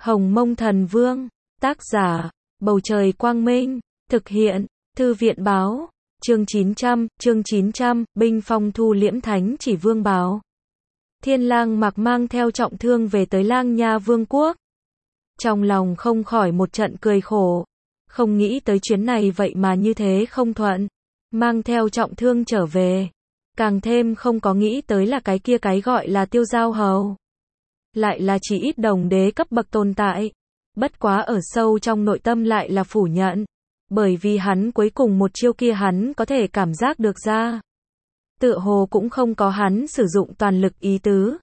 Hồng Mông Thần Vương, tác giả, Bầu Trời Quang Minh, thực hiện, Thư viện Báo, chương 900, binh phong thu liễm thánh chỉ vương báo. Thiên Lang Mặc mang theo trọng thương về tới Lang Nha Vương quốc. Trong lòng không khỏi một trận cười khổ, không nghĩ tới chuyến này vậy mà như thế không thuận, mang theo trọng thương trở về. Càng thêm không có nghĩ tới là cái gọi là Tiêu Giao Hầu. Lại là chỉ ít đồng đế cấp bậc tồn tại. Bất quá ở sâu trong nội tâm lại là phủ nhận. Bởi vì hắn cuối cùng một chiêu kia hắn có thể cảm giác được ra. Tựa hồ cũng không có hắn sử dụng toàn lực ý tứ.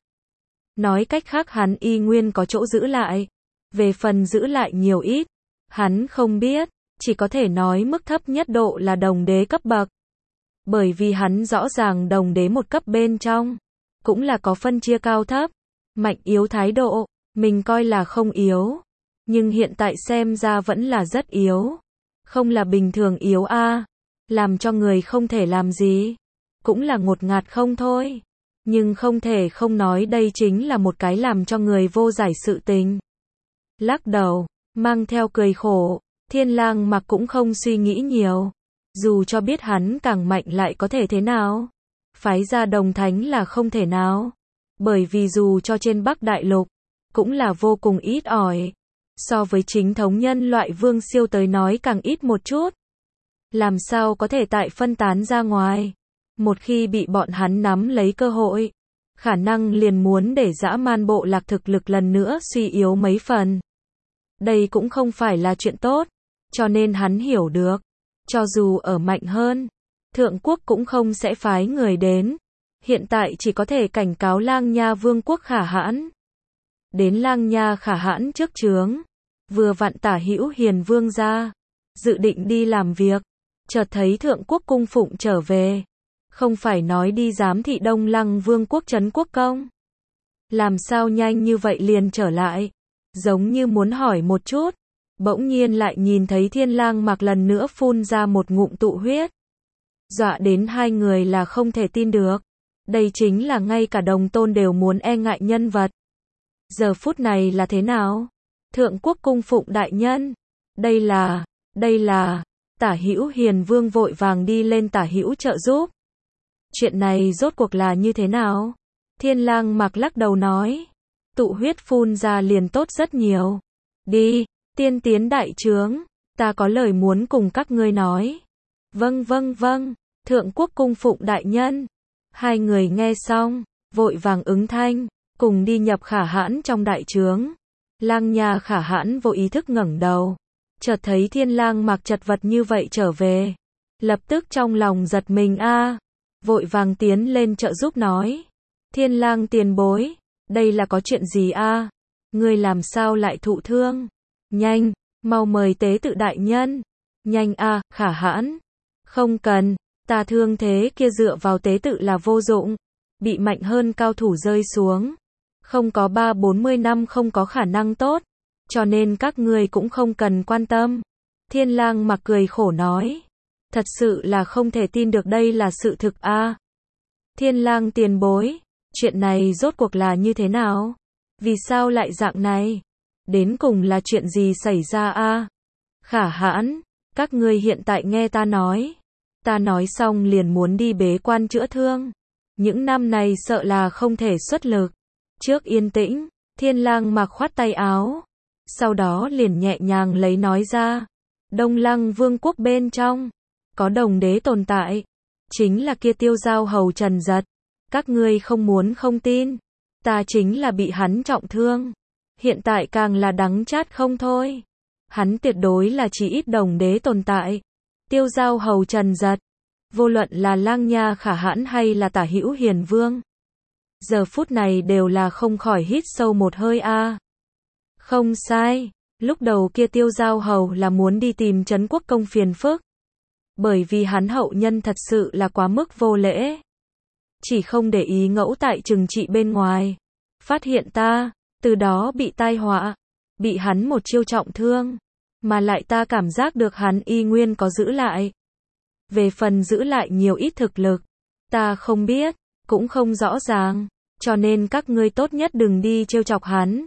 Nói cách khác hắn y nguyên có chỗ giữ lại. Về phần giữ lại nhiều ít, hắn không biết, chỉ có thể nói mức thấp nhất độ là đồng đế cấp bậc. Bởi vì hắn rõ ràng đồng đế một cấp bên trong, cũng là có phân chia cao thấp, mạnh yếu thái độ, mình coi là không yếu, nhưng hiện tại xem ra vẫn là rất yếu, không là bình thường yếu a, làm cho người không thể làm gì, cũng là ngột ngạt không thôi, nhưng không thể không nói đây chính là một cái làm cho người vô giải sự tình. Lắc đầu, mang theo cười khổ, Thiên Lang Mặc cũng không suy nghĩ nhiều. Dù cho biết hắn càng mạnh lại có thể thế nào? Phái ra đồng thánh là không thể nào. Bởi vì dù cho trên Bắc Đại Lục, cũng là vô cùng ít ỏi. So với chính thống nhân loại vương siêu tới nói càng ít một chút. Làm sao có thể tại phân tán ra ngoài? Một khi bị bọn hắn nắm lấy cơ hội, khả năng liền muốn để dã man bộ lạc thực lực lần nữa suy yếu mấy phần. Đây cũng không phải là chuyện tốt, cho nên hắn hiểu được. Cho dù ở mạnh hơn, Thượng Quốc cũng không sẽ phái người đến. Hiện tại chỉ có thể cảnh cáo Lang Nha Vương quốc Khả Hãn. Đến Lang Nha Khả Hãn trước trướng, vừa vặn Tả Hữu Hiền Vương ra, dự định đi làm việc, chợt thấy Thượng Quốc cung phụng trở về. Không phải nói đi giám thị Đông Lăng Vương quốc trấn quốc công. Làm sao nhanh như vậy liền trở lại, giống như muốn hỏi một chút. Bỗng nhiên lại nhìn thấy Thiên Lang Mặc lần nữa phun ra một ngụm tụ huyết. Dọa đến hai người là không thể tin được. Đây chính là ngay cả đồng tôn đều muốn e ngại nhân vật. Giờ phút này là thế nào? Thượng Quốc cung phụng đại nhân. Đây là, Tả Hữu Hiền Vương vội vàng đi lên Tả Hữu trợ giúp. Chuyện này rốt cuộc là như thế nào? Thiên Lang Mặc lắc đầu nói. Tụ huyết phun ra liền tốt rất nhiều. Đi. Tiên tiến đại trướng, ta có lời muốn cùng các ngươi nói. Vâng, Thượng Quốc cung phụng đại nhân. Hai người nghe xong, vội vàng ứng thanh, cùng đi nhập Khả Hãn trong đại trướng. Lang Nha Khả Hãn vô ý thức ngẩng đầu, chợt thấy Thiên Lang Mặc chật vật như vậy trở về, lập tức trong lòng giật mình vội vàng tiến lên trợ giúp nói: Thiên Lang tiền bối, đây là có chuyện gì ngươi làm sao lại thụ thương? Nhanh, mau mời tế tự đại nhân. Nhanh Khả Hãn. Không cần, ta thương thế kia dựa vào tế tự là vô dụng. Bị mạnh hơn cao thủ rơi xuống. Không có 30-40 năm không có khả năng tốt. Cho nên các ngươi cũng không cần quan tâm. Thiên Lang Mặc cười khổ nói. Thật sự là không thể tin được đây là sự thực Thiên Lang tiền bối, chuyện này rốt cuộc là như thế nào? Vì sao lại dạng này? Đến cùng là chuyện gì xảy ra Khả Hãn, các ngươi hiện tại nghe ta nói. Ta nói xong liền muốn đi bế quan chữa thương. Những năm này sợ là không thể xuất lực. Trước yên tĩnh, Thiên Lang Mặc khoát tay áo. Sau đó liền nhẹ nhàng lấy nói ra. Đông Lăng Vương quốc bên trong, có đồng đế tồn tại. Chính là kia Tiêu Giao Hầu Trần Giật. Các ngươi không muốn không tin. Ta chính là bị hắn trọng thương. Hiện tại càng là đắng chát không thôi. Hắn tuyệt đối là chỉ ít đồng đế tồn tại. Tiêu Giao Hầu Trần Giật. Vô luận là Lang Nha Khả Hãn hay là Tả Hữu Hiền Vương. Giờ phút này đều là không khỏi hít sâu một hơi Không sai. Lúc đầu kia Tiêu Giao Hầu là muốn đi tìm trấn quốc công phiền phức. Bởi vì hắn hậu nhân thật sự là quá mức vô lễ. Chỉ không để ý ngẫu tại trừng trị bên ngoài. Phát hiện ta. Từ đó bị tai họa, bị hắn một chiêu trọng thương, mà lại ta cảm giác được hắn y nguyên có giữ lại. Về phần giữ lại nhiều ít thực lực, ta không biết, cũng không rõ ràng, cho nên các ngươi tốt nhất đừng đi trêu chọc hắn.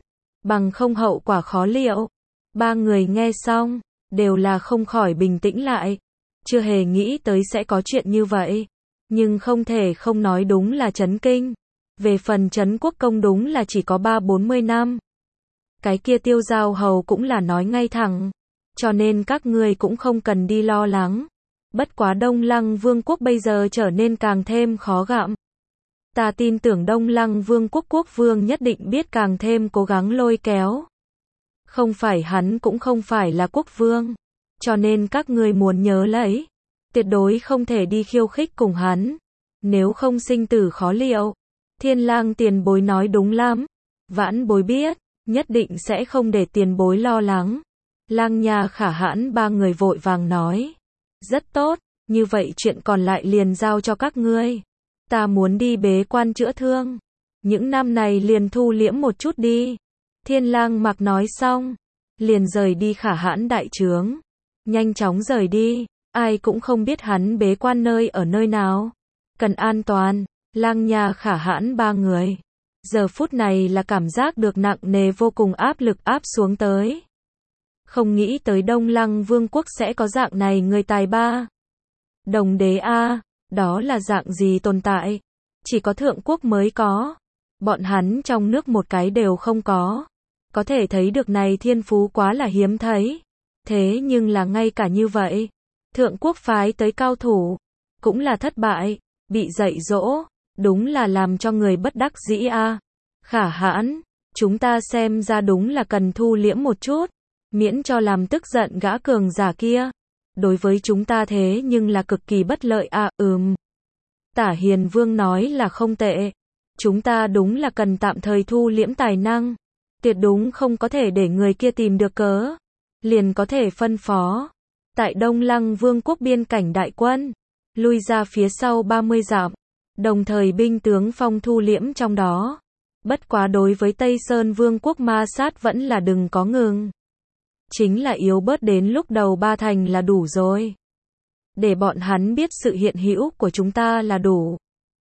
bằng không hậu quả khó liệu. Ba người nghe xong, đều là không khỏi bình tĩnh lại. Chưa hề nghĩ tới sẽ có chuyện như vậy. Nhưng không thể không nói đúng là chấn kinh. Về phần Trấn Quốc Công đúng là chỉ có 30-40 năm. Cái kia Tiêu Giao Hầu cũng là nói ngay thẳng. Cho nên các ngươi cũng không cần đi lo lắng. Bất quá Đông Lăng Vương quốc bây giờ trở nên càng thêm khó gặm. Ta tin tưởng Đông Lăng Vương quốc quốc vương nhất định biết càng thêm cố gắng lôi kéo. Không phải hắn cũng không phải là quốc vương. Cho nên các ngươi muốn nhớ lấy. Tuyệt đối không thể đi khiêu khích cùng hắn. Nếu không sinh tử khó liệu. Thiên Lang tiền bối nói đúng lắm. Vãn bối biết, nhất định sẽ không để tiền bối lo lắng. Lang Nha Khả Hãn ba người vội vàng nói. Rất tốt, như vậy chuyện còn lại liền giao cho các ngươi. Ta muốn đi bế quan chữa thương. Những năm này liền thu liễm một chút đi. Thiên Lang mặc nói xong, liền rời đi Khả Hãn đại trướng. Nhanh chóng rời đi, ai cũng không biết hắn bế quan nơi ở nơi nào. Cần an toàn, Lang Nha Khả Hãn ba người. Giờ phút này là cảm giác được nặng nề vô cùng áp lực áp xuống tới. Không nghĩ tới Đông Lăng Vương quốc sẽ có dạng này người tài ba. Đồng đế A, đó là dạng gì tồn tại? Chỉ có thượng quốc mới có. Bọn hắn trong nước một cái đều không có. Có thể thấy được này thiên phú quá là hiếm thấy. Thế nhưng là ngay cả như vậy. Thượng quốc phái tới cao thủ. Cũng là thất bại. Bị dạy dỗ. Đúng là làm cho người bất đắc dĩ A. Khả Hãn, chúng ta xem ra đúng là cần thu liễm một chút. Miễn cho làm tức giận gã cường giả kia. Đối với chúng ta thế nhưng là cực kỳ bất lợi à, Tả Hiền Vương nói là không tệ. Chúng ta đúng là cần tạm thời thu liễm tài năng. Tuyệt đúng không có thể để người kia tìm được cớ. Liền có thể phân phó. Tại Đông Lăng Vương quốc biên cảnh đại quân. Lui ra phía sau 30 dặm. Đồng thời binh tướng phong thu liễm trong đó. Bất quá đối với Tây Sơn Vương quốc ma sát vẫn là đừng có ngừng. Chính là yếu bớt đến lúc đầu 3 thành là đủ rồi. Để bọn hắn biết sự hiện hữu của chúng ta là đủ.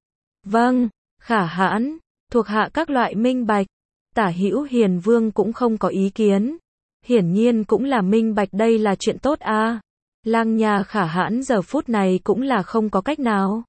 Vâng, Khả Hãn, thuộc hạ các loại minh bạch. Tả Hữu Hiền Vương cũng không có ý kiến. Hiển nhiên cũng là minh bạch đây là chuyện tốt a. Lang Nha Khả Hãn giờ phút này cũng là không có cách nào.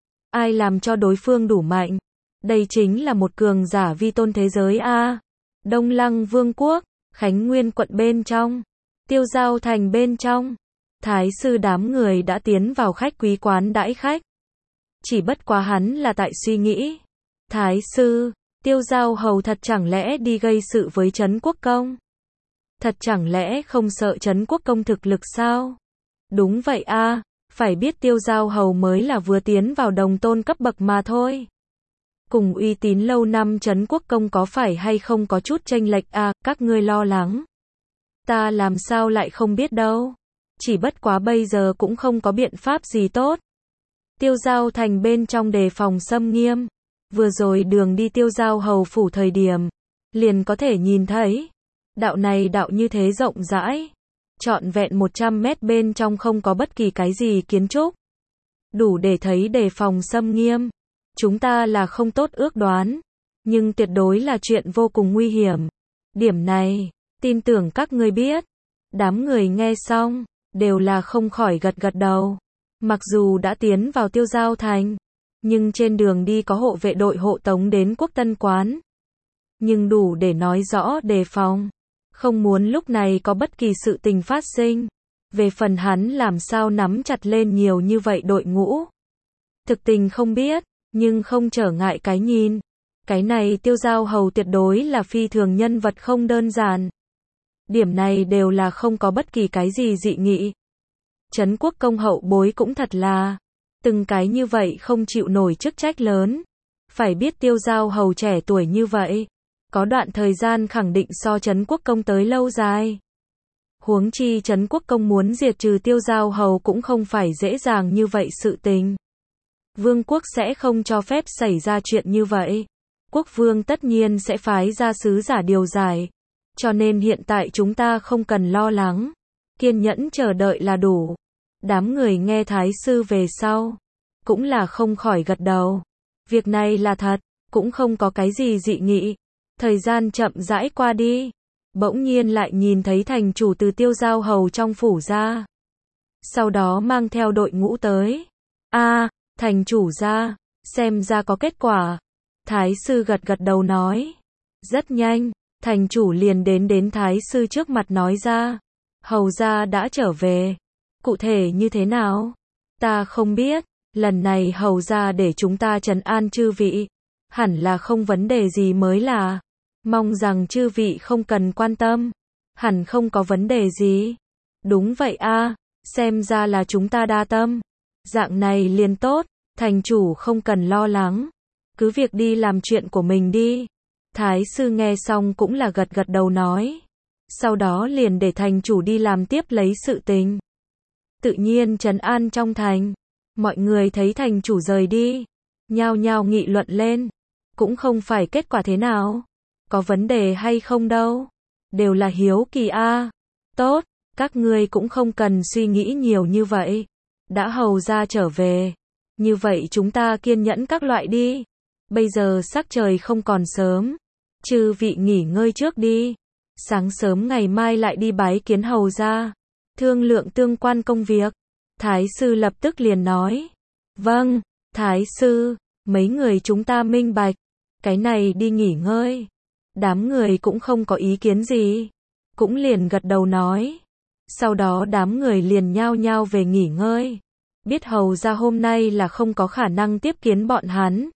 Ai làm cho đối phương đủ mạnh? Đây chính là một cường giả vi tôn thế giới a. Đông Lăng Vương quốc, Khánh Nguyên quận bên trong, Tiêu Giao thành bên trong, Thái sư đám người đã tiến vào khách quý quán đãi khách. Chỉ bất quá hắn là tại suy nghĩ. Thái sư, Tiêu Giao hầu thật chẳng lẽ đi gây sự với Trấn Quốc Công? Thật chẳng lẽ không sợ Trấn Quốc Công thực lực sao? Đúng vậy a, phải biết Tiêu Giao hầu mới là vừa tiến vào đồng tôn cấp bậc mà thôi. Cùng uy tín lâu năm Trấn Quốc Công có phải hay không có chút chênh lệch à, các ngươi lo lắng. Ta làm sao lại không biết đâu. Chỉ bất quá bây giờ cũng không có biện pháp gì tốt. Tiêu Giao thành bên trong đề phòng xâm nghiêm. Vừa rồi đường đi Tiêu Giao hầu phủ thời điểm, liền có thể nhìn thấy. Đạo này đạo như thế rộng rãi. Trọn vẹn 100 mét bên trong không có bất kỳ cái gì kiến trúc. Đủ để thấy đề phòng xâm nghiêm. Chúng ta là không tốt ước đoán, nhưng tuyệt đối là chuyện vô cùng nguy hiểm. Điểm này, tin tưởng các ngươi biết. Đám người nghe xong, đều là không khỏi gật gật đầu. Mặc dù đã tiến vào Tiêu Giao thành, nhưng trên đường đi có hộ vệ đội hộ tống đến Quốc Tân quán. Nhưng đủ để nói rõ đề phòng. Không muốn lúc này có bất kỳ sự tình phát sinh. Về phần hắn làm sao nắm chặt lên nhiều như vậy đội ngũ. Thực tình không biết. Nhưng không trở ngại cái nhìn. Cái này Tiêu Giao hầu tuyệt đối là phi thường nhân vật không đơn giản. Điểm này đều là không có bất kỳ cái gì dị nghị. Trấn Quốc Công hậu bối cũng thật là. Từng cái như vậy không chịu nổi chức trách lớn. Phải biết Tiêu Giao hầu trẻ tuổi như vậy. Có đoạn thời gian khẳng định so Trấn Quốc Công tới lâu dài. Huống chi Trấn Quốc Công muốn diệt trừ Tiêu Giao hầu cũng không phải dễ dàng như vậy sự tình. Vương quốc sẽ không cho phép xảy ra chuyện như vậy. Quốc vương tất nhiên sẽ phái ra sứ giả điều giải. Cho nên hiện tại chúng ta không cần lo lắng. Kiên nhẫn chờ đợi là đủ. Đám người nghe thái sư về sau. Cũng là không khỏi gật đầu. Việc này là thật. Cũng không có cái gì dị nghị. Thời gian chậm rãi qua đi. Bỗng nhiên lại nhìn thấy thành chủ từ Tiêu Giao Hầu trong phủ ra. Sau đó mang theo đội ngũ tới. Thành chủ ra, xem ra có kết quả. Thái sư gật gật đầu nói. Rất nhanh, thành chủ liền đến thái sư trước mặt nói ra. Hầu gia đã trở về. Cụ thể như thế nào? Ta không biết, lần này hầu gia để chúng ta trấn an chư vị. Hẳn là không vấn đề gì mới là. Mong rằng chư vị không cần quan tâm. Hẳn không có vấn đề gì. Đúng vậy xem ra là chúng ta đa tâm. Dạng này liền tốt, thành chủ không cần lo lắng. Cứ việc đi làm chuyện của mình đi. Thái sư nghe xong cũng là gật gật đầu nói. Sau đó liền để thành chủ đi làm tiếp lấy sự tình. Tự nhiên trấn an trong thành. Mọi người thấy thành chủ rời đi. Nhao nhao nghị luận lên. Cũng không phải kết quả thế nào. Có vấn đề hay không đâu. Đều là hiếu kỳ Tốt, các ngươi cũng không cần suy nghĩ nhiều như vậy. Đã hầu ra trở về. Như vậy chúng ta kiên nhẫn các loại đi. Bây giờ sắc trời không còn sớm. Chư vị nghỉ ngơi trước đi. Sáng sớm ngày mai lại đi bái kiến hầu ra. Thương lượng tương quan công việc. Thái sư lập tức liền nói. Vâng, thái sư, mấy người chúng ta minh bạch. Cái này đi nghỉ ngơi. Đám người cũng không có ý kiến gì. Cũng liền gật đầu nói. Sau đó đám người liền nhao nhao về nghỉ ngơi. Biết hầu ra hôm nay là không có khả năng tiếp kiến bọn hắn.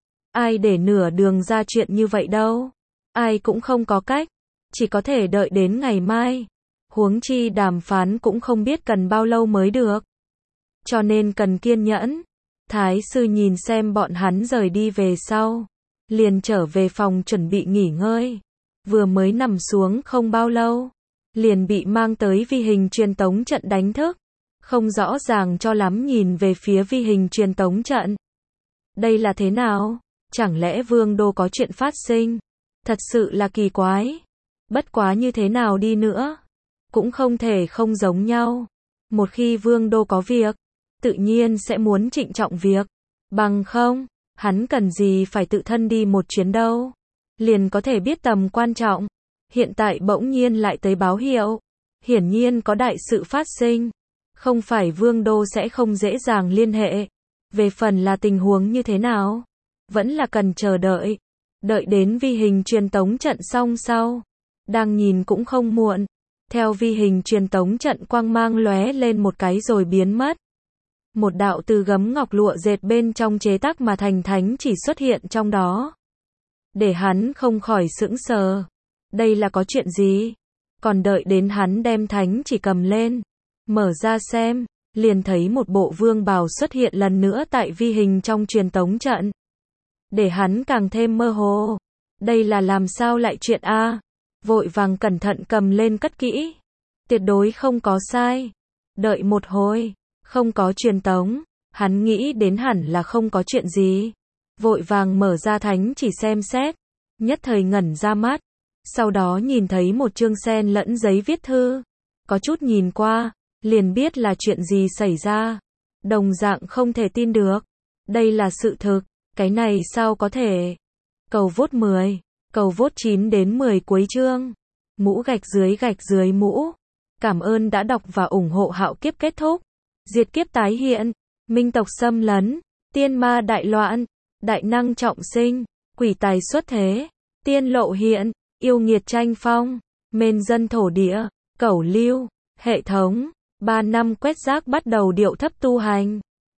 Ai để nửa đường ra chuyện như vậy đâu. Ai cũng không có cách. Chỉ có thể đợi đến ngày mai. Huống chi đàm phán cũng không biết cần bao lâu mới được. Cho nên cần kiên nhẫn. Thái sư nhìn xem bọn hắn rời đi về sau. Liền trở về phòng chuẩn bị nghỉ ngơi. Vừa mới nằm xuống không bao lâu. Liền bị mang tới vi hình truyền tống trận đánh thức. Không rõ ràng cho lắm nhìn về phía vi hình truyền tống trận. Đây là thế nào? Chẳng lẽ vương đô có chuyện phát sinh? Thật sự là kỳ quái. Bất quá như thế nào đi nữa? Cũng không thể không giống nhau. Một khi vương đô có việc, tự nhiên sẽ muốn trịnh trọng việc. Bằng không, hắn cần gì phải tự thân đi một chuyến đâu. Liền có thể biết tầm quan trọng. Hiện tại bỗng nhiên lại tới báo hiệu. Hiển nhiên có đại sự phát sinh. Không phải vương đô sẽ không dễ dàng liên hệ. Về phần là tình huống như thế nào? Vẫn là cần chờ đợi. Đợi đến vi hình truyền tống trận xong sau. Đang nhìn cũng không muộn. Theo vi hình truyền tống trận quang mang lóe lên một cái rồi biến mất. Một đạo từ gấm ngọc lụa dệt bên trong chế tác mà thành thánh chỉ xuất hiện trong đó. Để hắn không khỏi sững sờ. Đây là có chuyện gì? Còn đợi đến hắn đem thánh chỉ cầm lên. Mở ra xem, liền thấy một bộ vương bào xuất hiện lần nữa tại vi hình trong truyền tống trận. Để hắn càng thêm mơ hồ. Đây là làm sao lại chuyện Vội vàng cẩn thận cầm lên cất kỹ. Tuyệt đối không có sai. Đợi một hồi, không có truyền tống. Hắn nghĩ đến hẳn là không có chuyện gì. Vội vàng mở ra thánh chỉ xem xét. Nhất thời ngẩn ra mắt. Sau đó nhìn thấy một chương sen lẫn giấy viết thư. Có chút nhìn qua, liền biết là chuyện gì xảy ra. Đồng dạng không thể tin được. Đây là sự thực. Cái này sao có thể? Cầu vote 10. Cầu vote 9 đến 10 cuối chương. Mũ gạch dưới mũ. Cảm ơn đã đọc và ủng hộ Hạo Kiếp kết thúc. Diệt kiếp tái hiện. Minh tộc xâm lấn. Tiên ma đại loạn. Đại năng trọng sinh. Quỷ tài xuất thế. Tiên lộ hiện. Yêu nghiệt tranh phong. Mên dân thổ địa. Cẩu lưu. Hệ thống. 3 năm quét rác bắt đầu điệu thấp tu hành.